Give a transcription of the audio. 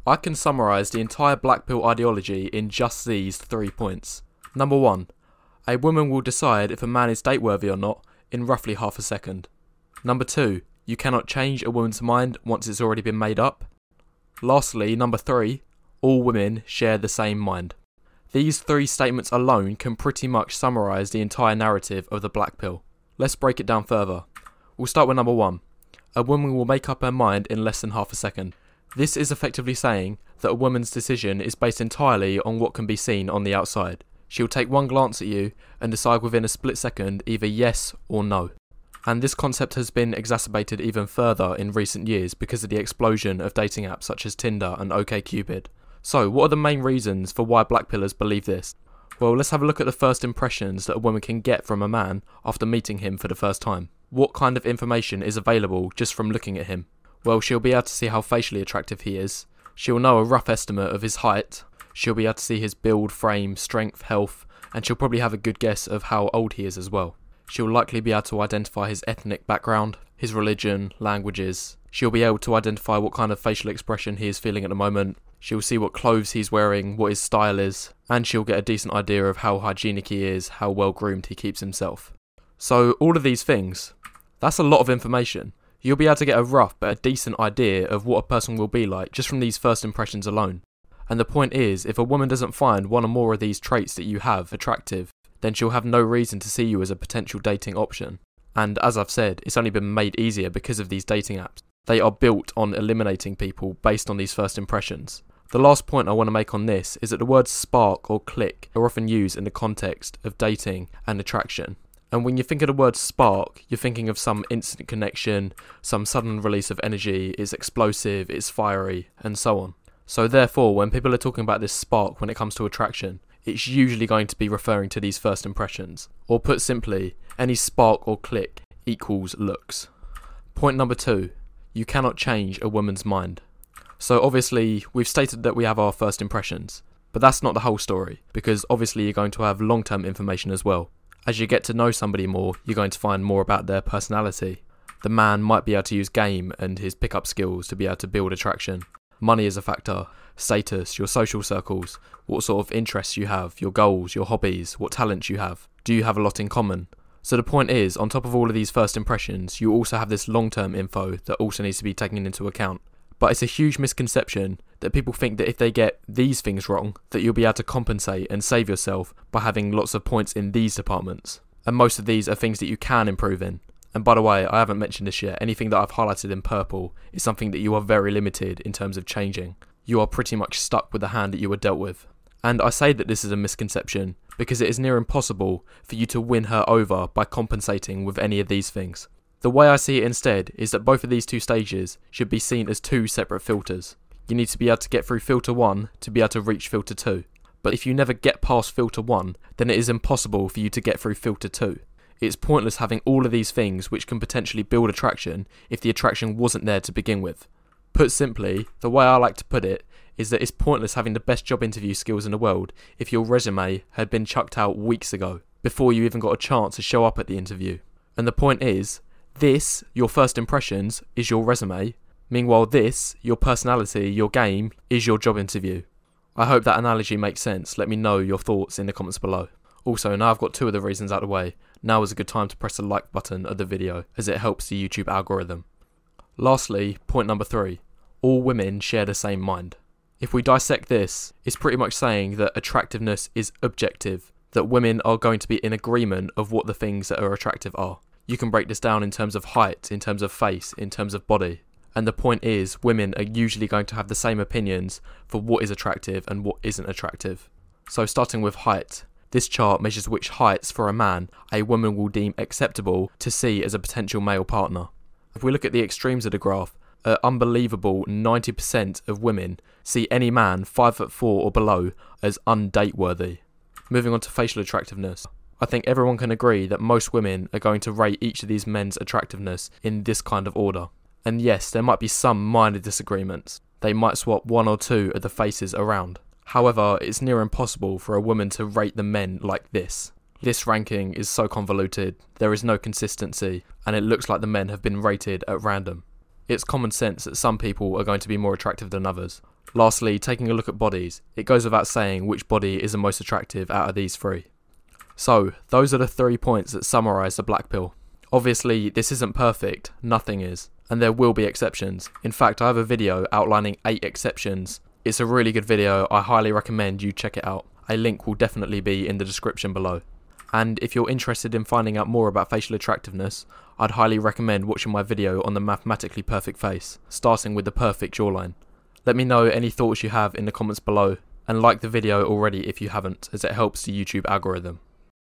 I can summarise the entire black pill ideology in just these 3 points. Number 1. A woman will decide if a man is date worthy or not in roughly half a second. Number 2. You cannot change a woman's mind once it's already been made up. Lastly, number 3. All women share the same mind. These 3 statements alone can pretty much summarise the entire narrative of the black pill. Let's break it down further. We'll start with number 1. A woman will make up her mind in less than half a second. This is effectively saying that a woman's decision is based entirely on what can be seen on the outside. She'll take one glance at you and decide within a split second either yes or no. And this concept has been exacerbated even further in recent years because of the explosion of dating apps such as Tinder and OkCupid. So, what are the main reasons for why blackpillers believe this? Well, let's have a look at the first impressions that a woman can get from a man after meeting him for the first time. What kind of information is available just from looking at him? Well, she'll be able to see how facially attractive he is. She'll know a rough estimate of his height. She'll be able to see his build, frame, strength, health, and she'll probably have a good guess of how old he is as well. She'll likely be able to identify his ethnic background, his religion, languages. She'll be able to identify what kind of facial expression he is feeling at the moment. She'll see what clothes he's wearing, what his style is, and she'll get a decent idea of how hygienic he is, how well groomed he keeps himself. So all of these things, that's a lot of information. You'll be able to get a rough but a decent idea of what a person will be like just from these first impressions alone. And the point is, if a woman doesn't find one or more of these traits that you have attractive, then she'll have no reason to see you as a potential dating option. And as I've said, it's only been made easier because of these dating apps. They are built on eliminating people based on these first impressions. The last point I want to make on this is that the words spark or click are often used in the context of dating and attraction. And when you think of the word spark, you're thinking of some instant connection, some sudden release of energy, it's explosive, it's fiery, and so on. So therefore, when people are talking about this spark when it comes to attraction, it's usually going to be referring to these first impressions. Or put simply, any spark or click equals looks. Point number 2, you cannot change a woman's mind. So obviously, we've stated that we have our first impressions, but that's not the whole story, because obviously you're going to have long-term information as well. As you get to know somebody more, you're going to find more about their personality. The man might be able to use game and his pickup skills to be able to build attraction. Money is a factor, status, your social circles, what sort of interests you have, your goals, your hobbies, what talents you have. Do you have a lot in common? So the point is, on top of all of these first impressions, you also have this long-term info that also needs to be taken into account. But it's a huge misconception that people think that if they get these things wrong, that you'll be able to compensate and save yourself by having lots of points in these departments. And most of these are things that you can improve in. And by the way, I haven't mentioned this yet, anything that I've highlighted in purple is something that you are very limited in terms of changing. You are pretty much stuck with the hand that you were dealt with. And I say that this is a misconception because it is near impossible for you to win her over by compensating with any of these things. The way I see it instead is that both of these 2 stages should be seen as 2 separate filters. You need to be able to get through filter 1 to be able to reach filter 2. But if you never get past filter 1, then it is impossible for you to get through filter 2. It's pointless having all of these things which can potentially build attraction if the attraction wasn't there to begin with. Put simply, the way I like to put it is that it's pointless having the best job interview skills in the world if your resume had been chucked out weeks ago, before you even got a chance to show up at the interview. And the point is, this, your first impressions, is your resume. Meanwhile this, your personality, your game, is your job interview. I hope that analogy makes sense. Let me know your thoughts in the comments below. Also, now I've got 2 of the reasons out of the way, now is a good time to press the like button of the video as it helps the YouTube algorithm. Lastly, point number 3. All women share the same mind. If we dissect this, it's pretty much saying that attractiveness is objective, that women are going to be in agreement of what the things that are attractive are. You can break this down in terms of height, in terms of face, in terms of body. And the point is, women are usually going to have the same opinions for what is attractive and what isn't attractive. So starting with height, this chart measures which heights for a man a woman will deem acceptable to see as a potential male partner. If we look at the extremes of the graph, an unbelievable 90% of women see any man 5'4" or below as undate-worthy. Moving on to facial attractiveness. I think everyone can agree that most women are going to rate each of these men's attractiveness in this kind of order. And yes, there might be some minor disagreements. They might swap 1 or 2 of the faces around. However, it's near impossible for a woman to rate the men like this. This ranking is so convoluted, there is no consistency, and it looks like the men have been rated at random. It's common sense that some people are going to be more attractive than others. Lastly, taking a look at bodies, it goes without saying which body is the most attractive out of these three. So, those are the 3 points that summarise the black pill. Obviously, this isn't perfect, nothing is, and there will be exceptions. In fact, I have a video outlining 8 exceptions. It's a really good video, I highly recommend you check it out. A link will definitely be in the description below. And if you're interested in finding out more about facial attractiveness, I'd highly recommend watching my video on the mathematically perfect face, starting with the perfect jawline. Let me know any thoughts you have in the comments below, and like the video already if you haven't, as it helps the YouTube algorithm.